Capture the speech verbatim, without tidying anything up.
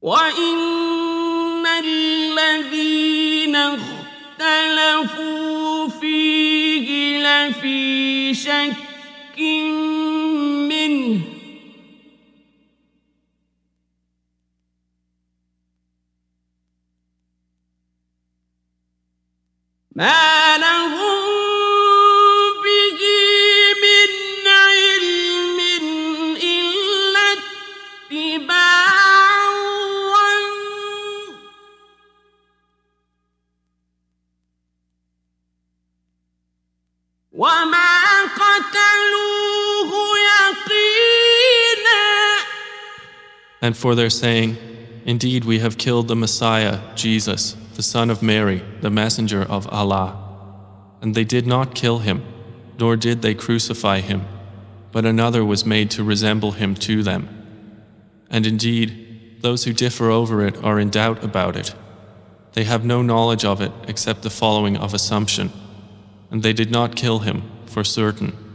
وَإِنَّ الَّذِينَ اخْتَلَفُوا فِيهِ لَفِي شَكٍّ مِّنْهُ مَا لَهُم بِهِ مِنْ عِلْمٍ إِلَّا اتِّبَاعَ الظَّنِّ وَمَا قَتَلُوهُ يَقِينًا. And for their saying, indeed we have killed the Messiah, Jesus, the son of Mary, the messenger of Allah. And they did not kill him, nor did they crucify him, but another was made to resemble him to them. And indeed, those who differ over it are in doubt about it. They have no knowledge of it except the following of assumption, and they did not kill him for certain.